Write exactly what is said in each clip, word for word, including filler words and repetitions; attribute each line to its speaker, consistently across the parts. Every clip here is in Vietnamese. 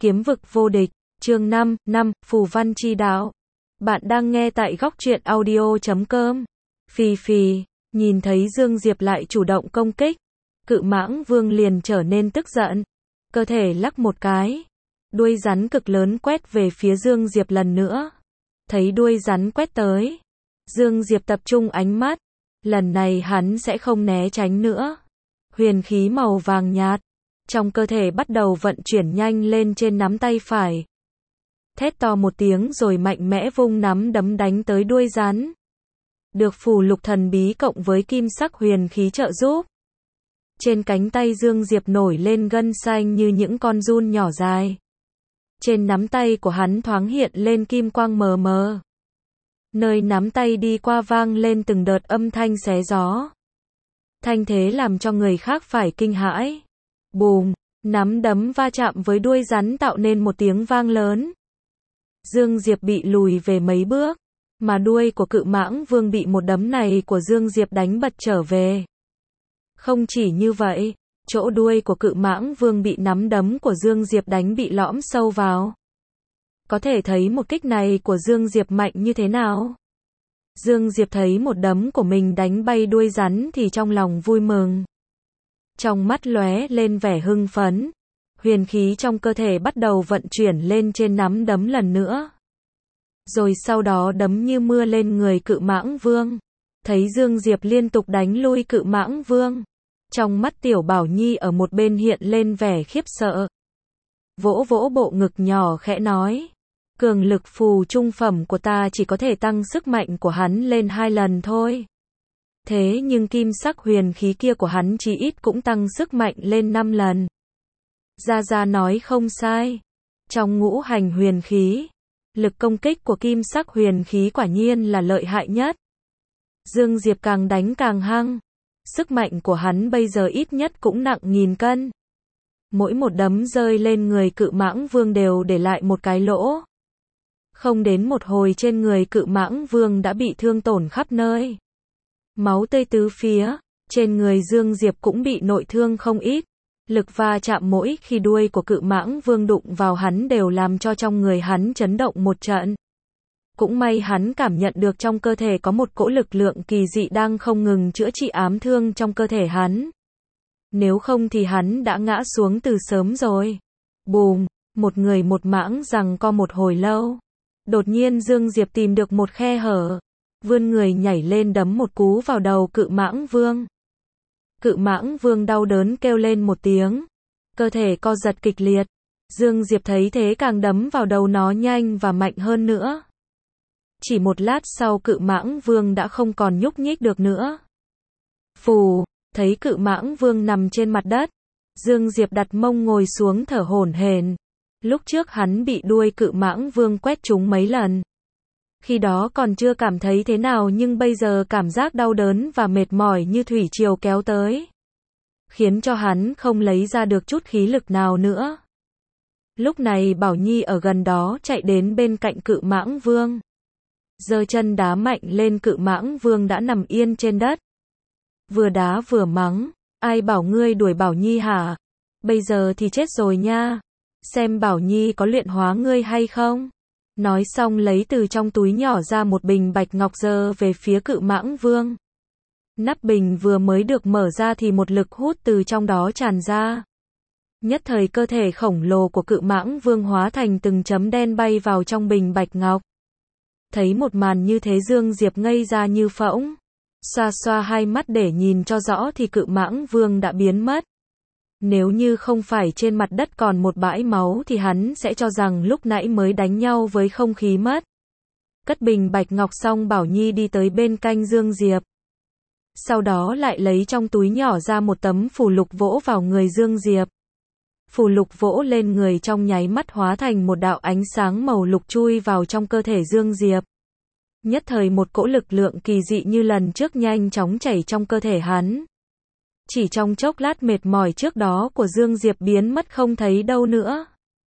Speaker 1: Kiếm vực vô địch, chương năm, năm, phù văn chi đạo. Bạn đang nghe tại góc truyện audio chấm com. Phì phì, nhìn thấy Dương Diệp lại chủ động công kích, Cự Mãng Vương liền trở nên tức giận. Cơ thể lắc một cái, đuôi rắn cực lớn quét về phía Dương Diệp lần nữa. Thấy đuôi rắn quét tới, Dương Diệp tập trung ánh mắt, lần này hắn sẽ không né tránh nữa. Huyền khí màu vàng nhạt trong cơ thể bắt đầu vận chuyển nhanh lên trên nắm tay phải. Thét to một tiếng rồi mạnh mẽ vung nắm đấm đánh tới đuôi rắn. Được phù lục thần bí cộng với kim sắc huyền khí trợ giúp, trên cánh tay Dương Diệp nổi lên gân xanh như những con giun nhỏ dài. Trên nắm tay của hắn thoáng hiện lên kim quang mờ mờ. Nơi nắm tay đi qua vang lên từng đợt âm thanh xé gió. Thanh thế làm cho người khác phải kinh hãi. Bùm, nắm đấm va chạm với đuôi rắn tạo nên một tiếng vang lớn. Dương Diệp bị lùi về mấy bước, mà đuôi của Cự Mãng Vương bị một đấm này của Dương Diệp đánh bật trở về. Không chỉ như vậy, chỗ đuôi của Cự Mãng Vương bị nắm đấm của Dương Diệp đánh bị lõm sâu vào. Có thể thấy một kích này của Dương Diệp mạnh như thế nào. Dương Diệp thấy một đấm của mình đánh bay đuôi rắn thì trong lòng vui mừng. Trong mắt lóe lên vẻ hưng phấn, huyền khí trong cơ thể bắt đầu vận chuyển lên trên nắm đấm lần nữa. Rồi sau đó đấm như mưa lên người Cự Mãng Vương. Thấy Dương Diệp liên tục đánh lui Cự Mãng Vương, trong mắt Tiểu Bảo Nhi ở một bên hiện lên vẻ khiếp sợ. Vỗ vỗ bộ ngực nhỏ khẽ nói, cường lực phù trung phẩm của ta chỉ có thể tăng sức mạnh của hắn lên hai lần thôi. Thế nhưng kim sắc huyền khí kia của hắn chí ít cũng tăng sức mạnh lên năm lần. Gia Gia nói không sai. Trong ngũ hành huyền khí, lực công kích của kim sắc huyền khí quả nhiên là lợi hại nhất. Dương Diệp càng đánh càng hăng. Sức mạnh của hắn bây giờ ít nhất cũng nặng nghìn cân. Mỗi một đấm rơi lên người Cự Mãng Vương đều để lại một cái lỗ. Không đến một hồi trên người Cự Mãng Vương đã bị thương tổn khắp nơi. Máu tươi tứ phía, trên người Dương Diệp cũng bị nội thương không ít. Lực va chạm mỗi khi đuôi của Cự Mãng Vương đụng vào hắn đều làm cho trong người hắn chấn động một trận. Cũng may hắn cảm nhận được trong cơ thể có một cỗ lực lượng kỳ dị đang không ngừng chữa trị ám thương trong cơ thể hắn. Nếu không thì hắn đã ngã xuống từ sớm rồi. Bùm, một người một mãng giằng co một hồi lâu. Đột nhiên Dương Diệp tìm được một khe hở, vươn người nhảy lên đấm một cú vào đầu Cự Mãng Vương. Cự Mãng Vương đau đớn kêu lên một tiếng, cơ thể co giật kịch liệt. Dương Diệp thấy thế càng đấm vào đầu nó nhanh và mạnh hơn nữa. Chỉ một lát sau Cự Mãng Vương đã không còn nhúc nhích được nữa. Phù, thấy Cự Mãng Vương nằm trên mặt đất, Dương Diệp đặt mông ngồi xuống thở hổn hển. Lúc trước hắn bị đuôi Cự Mãng Vương quét trúng mấy lần. Khi đó còn chưa cảm thấy thế nào nhưng bây giờ cảm giác đau đớn và mệt mỏi như thủy triều kéo tới, khiến cho hắn không lấy ra được chút khí lực nào nữa. Lúc này Bảo Nhi ở gần đó chạy đến bên cạnh Cự Mãng Vương. Giơ chân đá mạnh lên Cự Mãng Vương đã nằm yên trên đất. Vừa đá vừa mắng, ai bảo ngươi đuổi Bảo Nhi hả? Bây giờ thì chết rồi nha. Xem Bảo Nhi có luyện hóa ngươi hay không? Nói xong lấy từ trong túi nhỏ ra một bình bạch ngọc giơ về phía Cự Mãng Vương. Nắp bình vừa mới được mở ra thì một lực hút từ trong đó tràn ra. Nhất thời cơ thể khổng lồ của Cự Mãng Vương hóa thành từng chấm đen bay vào trong bình bạch ngọc. Thấy một màn như thế Dương Diệp ngây ra như phỗng. Xoa xoa hai mắt để nhìn cho rõ thì Cự Mãng Vương đã biến mất. Nếu như không phải trên mặt đất còn một bãi máu thì hắn sẽ cho rằng lúc nãy mới đánh nhau với không khí mất. Cất bình bạch ngọc xong Bảo Nhi đi tới bên cạnh Dương Diệp. Sau đó lại lấy trong túi nhỏ ra một tấm phù lục vỗ vào người Dương Diệp. Phù lục vỗ lên người trong nháy mắt hóa thành một đạo ánh sáng màu lục chui vào trong cơ thể Dương Diệp. Nhất thời một cỗ lực lượng kỳ dị như lần trước nhanh chóng chảy trong cơ thể hắn. Chỉ trong chốc lát mệt mỏi trước đó của Dương Diệp biến mất không thấy đâu nữa.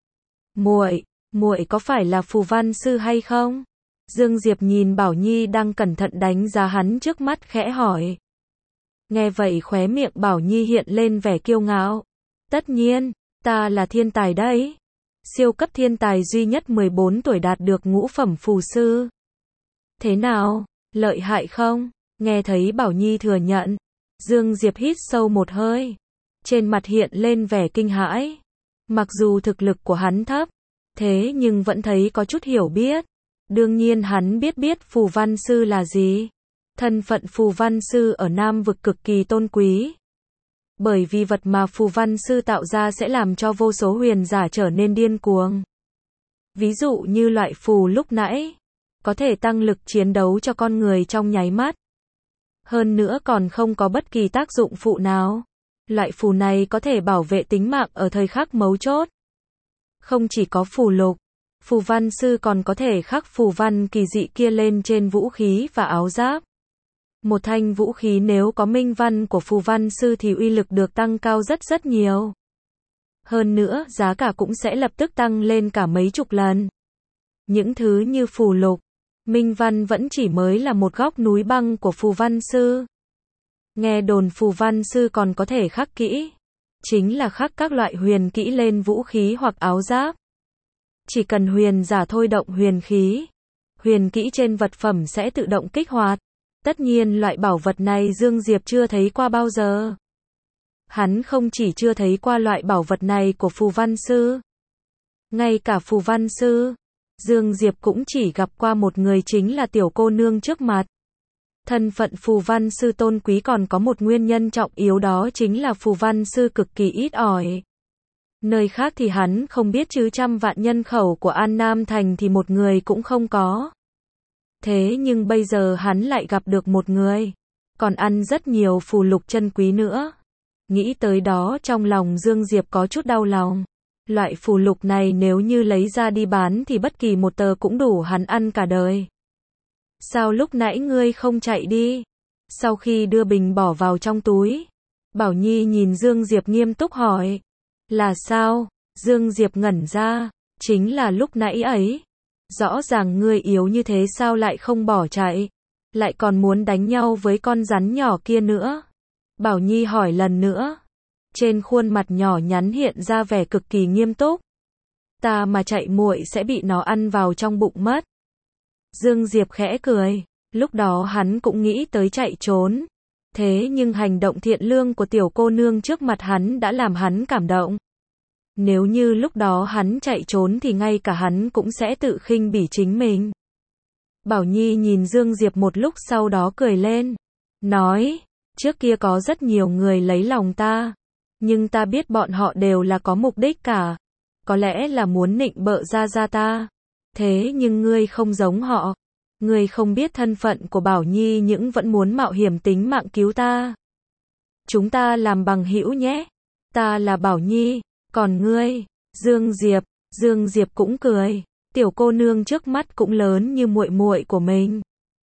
Speaker 1: Muội, muội có phải là phù văn sư hay không? Dương Diệp nhìn Bảo Nhi đang cẩn thận đánh giá hắn trước mắt khẽ hỏi. Nghe vậy khóe miệng Bảo Nhi hiện lên vẻ kiêu ngạo. Tất nhiên, ta là thiên tài đấy. Siêu cấp thiên tài duy nhất mười bốn tuổi đạt được ngũ phẩm phù sư. Thế nào, lợi hại không? Nghe thấy Bảo Nhi thừa nhận, Dương Diệp hít sâu một hơi, trên mặt hiện lên vẻ kinh hãi. Mặc dù thực lực của hắn thấp, thế nhưng vẫn thấy có chút hiểu biết. Đương nhiên hắn biết biết phù văn sư là gì. Thân phận phù văn sư ở Nam vực cực kỳ tôn quý. Bởi vì vật mà phù văn sư tạo ra sẽ làm cho vô số huyền giả trở nên điên cuồng. Ví dụ như loại phù lúc nãy, có thể tăng lực chiến đấu cho con người trong nháy mắt. Hơn nữa còn không có bất kỳ tác dụng phụ nào. Loại phù này có thể bảo vệ tính mạng ở thời khắc mấu chốt. Không chỉ có phù lục, phù văn sư còn có thể khắc phù văn kỳ dị kia lên trên vũ khí và áo giáp. Một thanh vũ khí nếu có minh văn của phù văn sư thì uy lực được tăng cao rất rất nhiều. Hơn nữa, giá cả cũng sẽ lập tức tăng lên cả mấy chục lần. Những thứ như phù lục, minh văn vẫn chỉ mới là một góc núi băng của phù văn sư. Nghe đồn phù văn sư còn có thể khắc kỹ, chính là khắc các loại huyền kỹ lên vũ khí hoặc áo giáp. Chỉ cần huyền giả thôi động huyền khí, huyền kỹ trên vật phẩm sẽ tự động kích hoạt. Tất nhiên loại bảo vật này Dương Diệp chưa thấy qua bao giờ. Hắn không chỉ chưa thấy qua loại bảo vật này của phù văn sư, ngay cả phù văn sư, Dương Diệp cũng chỉ gặp qua một người, chính là tiểu cô nương trước mặt. Thân phận phù văn sư tôn quý còn có một nguyên nhân trọng yếu, đó chính là phù văn sư cực kỳ ít ỏi. Nơi khác thì hắn không biết, chứ trăm vạn nhân khẩu của An Nam Thành thì một người cũng không có. Thế nhưng bây giờ hắn lại gặp được một người, còn ăn rất nhiều phù lục chân quý nữa. Nghĩ tới đó trong lòng Dương Diệp có chút đau lòng. Loại phù lục này nếu như lấy ra đi bán thì bất kỳ một tờ cũng đủ hắn ăn cả đời. Sao lúc nãy ngươi không chạy đi? Sau khi đưa bình bỏ vào trong túi, Bảo Nhi nhìn Dương Diệp nghiêm túc hỏi. Là sao? Dương Diệp ngẩn ra. Chính là lúc nãy ấy. Rõ ràng ngươi yếu như thế sao lại không bỏ chạy? Lại còn muốn đánh nhau với con rắn nhỏ kia nữa? Bảo Nhi hỏi lần nữa. Trên khuôn mặt nhỏ nhắn hiện ra vẻ cực kỳ nghiêm túc. Ta mà chạy muội sẽ bị nó ăn vào trong bụng mất. Dương Diệp khẽ cười. Lúc đó hắn cũng nghĩ tới chạy trốn. Thế nhưng hành động thiện lương của tiểu cô nương trước mặt hắn đã làm hắn cảm động. Nếu như lúc đó hắn chạy trốn thì ngay cả hắn cũng sẽ tự khinh bỉ chính mình. Bảo Nhi nhìn Dương Diệp một lúc sau đó cười lên. Nói, trước kia có rất nhiều người lấy lòng ta. Nhưng ta biết bọn họ đều là có mục đích cả. Có lẽ là muốn nịnh bợ gia gia ta. Thế nhưng ngươi không giống họ. Ngươi không biết thân phận của Bảo Nhi nhưng vẫn muốn mạo hiểm tính mạng cứu ta. Chúng ta làm bằng hữu nhé. Ta là Bảo Nhi, còn ngươi, Dương Diệp. Dương Diệp cũng cười. Tiểu cô nương trước mắt cũng lớn như muội muội của mình.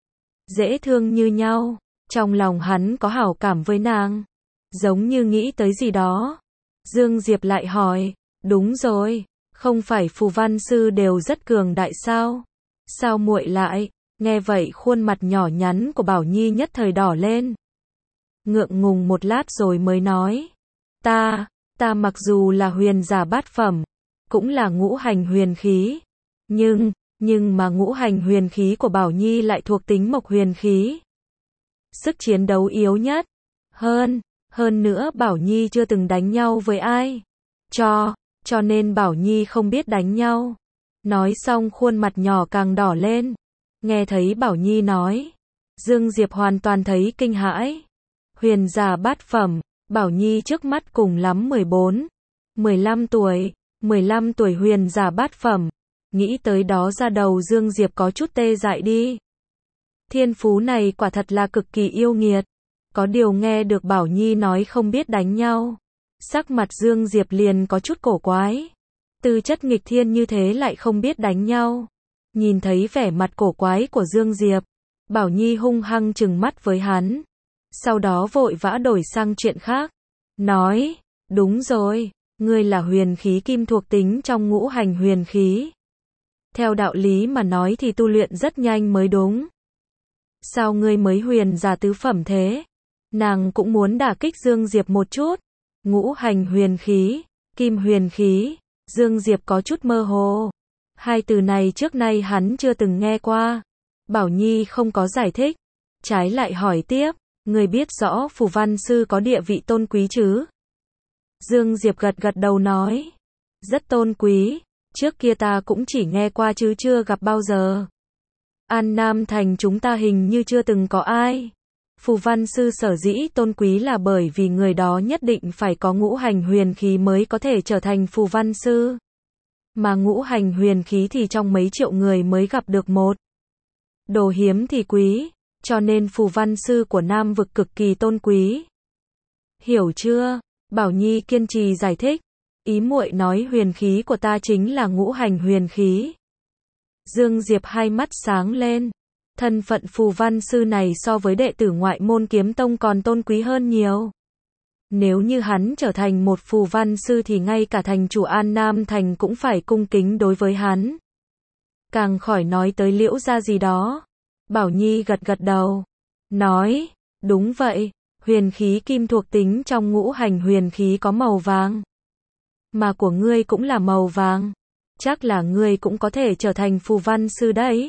Speaker 1: Dễ thương như nhau. Trong lòng hắn có hảo cảm với nàng. Giống như nghĩ tới gì đó. Dương Diệp lại hỏi. Đúng rồi, không phải phù văn sư đều rất cường đại sao? Sao muội lại? Nghe vậy khuôn mặt nhỏ nhắn của Bảo Nhi nhất thời đỏ lên. Ngượng ngùng một lát rồi mới nói. Ta, ta mặc dù là huyền giả bát phẩm, cũng là ngũ hành huyền khí. Nhưng, nhưng mà ngũ hành huyền khí của Bảo Nhi lại thuộc tính mộc huyền khí. Sức chiến đấu yếu nhất. Hơn, hơn nữa Bảo Nhi chưa từng đánh nhau với ai. Cho, cho nên Bảo Nhi không biết đánh nhau. Nói xong khuôn mặt nhỏ càng đỏ lên. Nghe thấy Bảo Nhi nói, Dương Diệp hoàn toàn thấy kinh hãi. Huyền giả bát phẩm, Bảo Nhi trước mắt cùng lắm mười bốn, mười lăm tuổi, mười lăm tuổi huyền giả bát phẩm. Nghĩ tới đó da đầu Dương Diệp có chút tê dại đi. Thiên phú này quả thật là cực kỳ yêu nghiệt. Có điều nghe được Bảo Nhi nói không biết đánh nhau, sắc mặt Dương Diệp liền có chút cổ quái. Tư chất nghịch thiên như thế lại không biết đánh nhau. Nhìn thấy vẻ mặt cổ quái của Dương Diệp, Bảo Nhi hung hăng trừng mắt với hắn. Sau đó vội vã đổi sang chuyện khác. Nói, đúng rồi, ngươi là huyền khí kim thuộc tính trong ngũ hành huyền khí. Theo đạo lý mà nói thì tu luyện rất nhanh mới đúng. Sao ngươi mới huyền giả tứ phẩm thế? Nàng cũng muốn đả kích Dương Diệp một chút. Ngũ hành huyền khí, kim huyền khí, Dương Diệp có chút mơ hồ. Hai từ này trước nay hắn chưa từng nghe qua. Bảo Nhi không có giải thích. Trái lại hỏi tiếp, người biết rõ phù văn sư có địa vị tôn quý chứ? Dương Diệp gật gật đầu nói. Rất tôn quý. Trước kia ta cũng chỉ nghe qua chứ chưa gặp bao giờ. An Nam Thành chúng ta hình như chưa từng có ai. Phù văn sư sở dĩ tôn quý là bởi vì người đó nhất định phải có ngũ hành huyền khí mới có thể trở thành phù văn sư. Mà ngũ hành huyền khí thì trong mấy triệu người mới gặp được một. Đồ hiếm thì quý, cho nên phù văn sư của Nam vực cực kỳ tôn quý. Hiểu chưa? Bảo Nhi kiên trì giải thích. Ý muội nói huyền khí của ta chính là ngũ hành huyền khí. Dương Diệp hai mắt sáng lên. Thân phận phù văn sư này so với đệ tử ngoại môn kiếm tông còn tôn quý hơn nhiều. Nếu như hắn trở thành một phù văn sư thì ngay cả thành chủ An Nam Thành cũng phải cung kính đối với hắn. Càng khỏi nói tới Liễu gia gì đó. Bảo Nhi gật gật đầu. Nói, đúng vậy, huyền khí kim thuộc tính trong ngũ hành huyền khí có màu vàng. Mà của ngươi cũng là màu vàng. Chắc là ngươi cũng có thể trở thành phù văn sư đấy.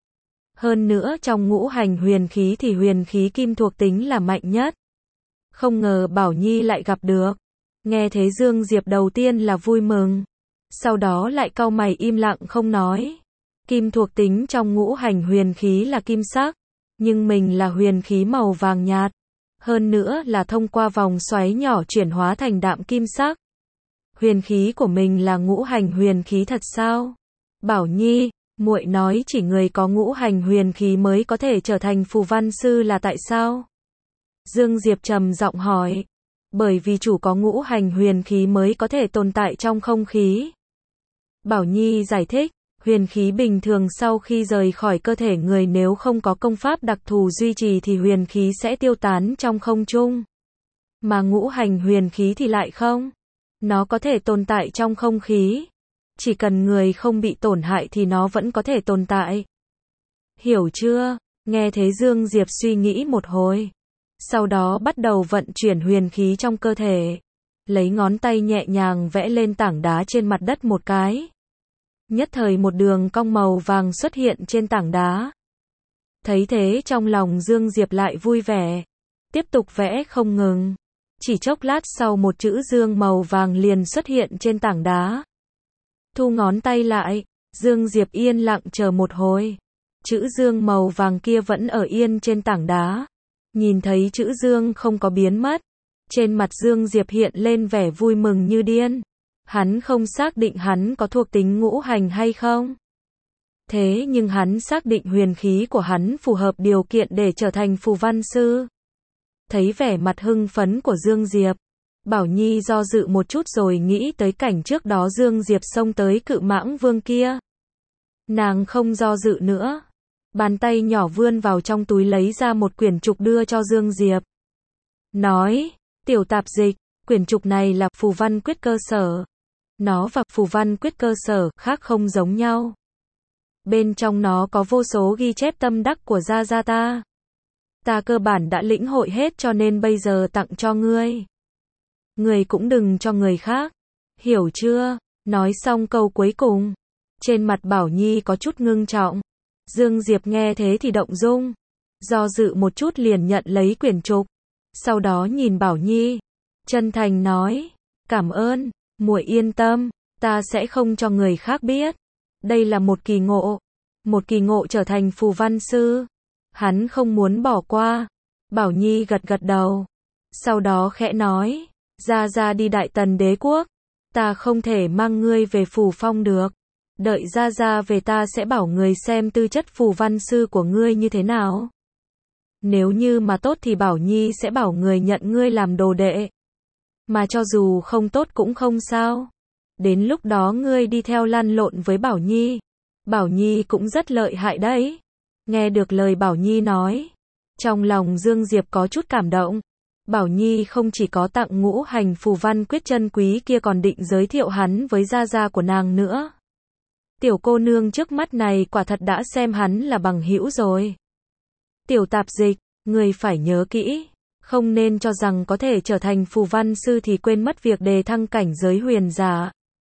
Speaker 1: Hơn nữa trong ngũ hành huyền khí thì huyền khí kim thuộc tính là mạnh nhất. Không ngờ Bảo Nhi lại gặp được. Nghe thế Dương Diệp đầu tiên là vui mừng. Sau đó lại cau mày im lặng không nói. Kim thuộc tính trong ngũ hành huyền khí là kim sắc. Nhưng mình là huyền khí màu vàng nhạt. Hơn nữa là thông qua vòng xoáy nhỏ chuyển hóa thành đạm kim sắc. Huyền khí của mình là ngũ hành huyền khí thật sao? Bảo Nhi, muội nói chỉ người có ngũ hành huyền khí mới có thể trở thành phù văn sư là tại sao? Dương Diệp trầm giọng hỏi. Bởi vì chủ có ngũ hành huyền khí mới có thể tồn tại trong không khí. Bảo Nhi giải thích, huyền khí bình thường sau khi rời khỏi cơ thể người nếu không có công pháp đặc thù duy trì thì huyền khí sẽ tiêu tán trong không trung. Mà ngũ hành huyền khí thì lại không. Nó có thể tồn tại trong không khí. Chỉ cần người không bị tổn hại thì nó vẫn có thể tồn tại. Hiểu chưa? Nghe thế Dương Diệp suy nghĩ một hồi. Sau đó bắt đầu vận chuyển huyền khí trong cơ thể. Lấy ngón tay nhẹ nhàng vẽ lên tảng đá trên mặt đất một cái. Nhất thời một đường cong màu vàng xuất hiện trên tảng đá. Thấy thế trong lòng Dương Diệp lại vui vẻ. Tiếp tục vẽ không ngừng. Chỉ chốc lát sau một chữ Dương màu vàng liền xuất hiện trên tảng đá. Thu ngón tay lại, Dương Diệp yên lặng chờ một hồi. Chữ Dương màu vàng kia vẫn ở yên trên tảng đá. Nhìn thấy chữ Dương không có biến mất. Trên mặt Dương Diệp hiện lên vẻ vui mừng như điên. Hắn không xác định hắn có thuộc tính ngũ hành hay không. Thế nhưng hắn xác định huyền khí của hắn phù hợp điều kiện để trở thành phù văn sư. Thấy vẻ mặt hưng phấn của Dương Diệp. Bảo Nhi do dự một chút rồi nghĩ tới cảnh trước đó Dương Diệp xông tới Cự Mãng Vương kia. Nàng không do dự nữa. Bàn tay nhỏ vươn vào trong túi lấy ra một quyển trục đưa cho Dương Diệp. Nói, tiểu tạp dịch, quyển trục này là phù văn quyết cơ sở. Nó và phù văn quyết cơ sở khác không giống nhau. Bên trong nó có vô số ghi chép tâm đắc của gia gia ta. Ta cơ bản đã lĩnh hội hết cho nên bây giờ tặng cho ngươi. Ngươi cũng đừng cho người khác. Hiểu chưa? Nói xong câu cuối cùng. Trên mặt Bảo Nhi có chút ngưng trọng. Dương Diệp nghe thế thì động dung. Do dự một chút liền nhận lấy quyển trục. Sau đó nhìn Bảo Nhi. Chân thành nói. Cảm ơn, muội yên tâm. Ta sẽ không cho người khác biết. Đây là một kỳ ngộ. Một kỳ ngộ trở thành phù văn sư. Hắn không muốn bỏ qua. Bảo Nhi gật gật đầu. Sau đó khẽ nói. Ra ra đi Đại Tần đế quốc. Ta không thể mang ngươi về Phù Phong được. Đợi ra ra về ta sẽ bảo người xem tư chất phù văn sư của ngươi như thế nào. Nếu như mà tốt thì Bảo Nhi sẽ bảo người nhận ngươi làm đồ đệ. Mà cho dù không tốt cũng không sao. Đến lúc đó ngươi đi theo lăn lộn với Bảo Nhi. Bảo Nhi cũng rất lợi hại đấy. Nghe được lời Bảo Nhi nói. Trong lòng Dương Diệp có chút cảm động. Bảo Nhi không chỉ có tặng ngũ hành phù văn quyết chân quý kia còn định giới thiệu hắn với gia gia của nàng nữa. Tiểu cô nương trước mắt này quả thật đã xem hắn là bằng hữu rồi. Tiểu tạp dịch, người phải nhớ kỹ. Không nên cho rằng có thể trở thành phù văn sư thì quên mất việc đề thăng cảnh giới huyền giả.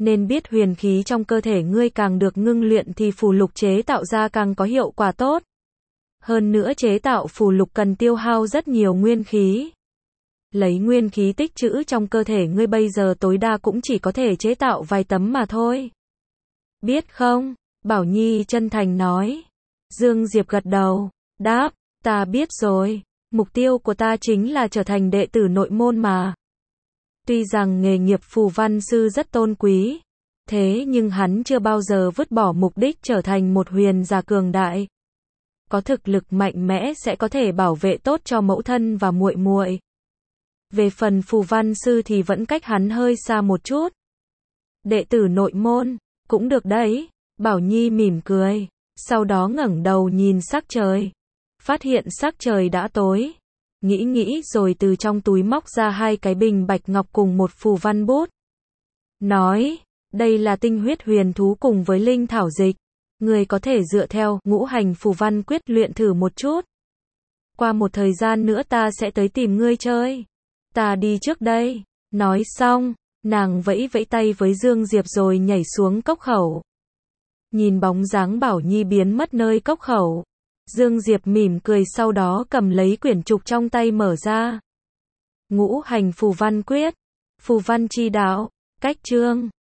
Speaker 1: Nên biết huyền khí trong cơ thể ngươi càng được ngưng luyện thì phù lục chế tạo ra càng có hiệu quả tốt. Hơn nữa chế tạo phù lục cần tiêu hao rất nhiều nguyên khí. Lấy nguyên khí tích trữ trong cơ thể ngươi bây giờ tối đa cũng chỉ có thể chế tạo vài tấm mà thôi. Biết không? Bảo Nhi chân thành nói. Dương Diệp gật đầu, đáp, ta biết rồi, mục tiêu của ta chính là trở thành đệ tử nội môn mà. Tuy rằng nghề nghiệp phù văn sư rất tôn quý, thế nhưng hắn chưa bao giờ vứt bỏ mục đích trở thành một huyền giả cường đại. Có thực lực mạnh mẽ sẽ có thể bảo vệ tốt cho mẫu thân và muội muội. Về phần phù văn sư thì vẫn cách hắn hơi xa một chút. Đệ tử nội môn, cũng được đấy, Bảo Nhi mỉm cười, sau đó ngẩng đầu nhìn sắc trời. Phát hiện sắc trời đã tối. Nghĩ nghĩ rồi từ trong túi móc ra hai cái bình bạch ngọc cùng một phù văn bút. Nói, đây là tinh huyết huyền thú cùng với linh thảo dịch. Người có thể dựa theo ngũ hành phù văn quyết luyện thử một chút. Qua một thời gian nữa ta sẽ tới tìm ngươi chơi. Ta đi trước đây. Nói xong, nàng vẫy vẫy tay với Dương Diệp rồi nhảy xuống cốc khẩu. Nhìn bóng dáng Bảo Nhi biến mất nơi cốc khẩu. Dương Diệp mỉm cười sau đó cầm lấy quyển trục trong tay mở ra. Ngũ hành phù văn quyết. Phù văn chi đạo. Cách chương.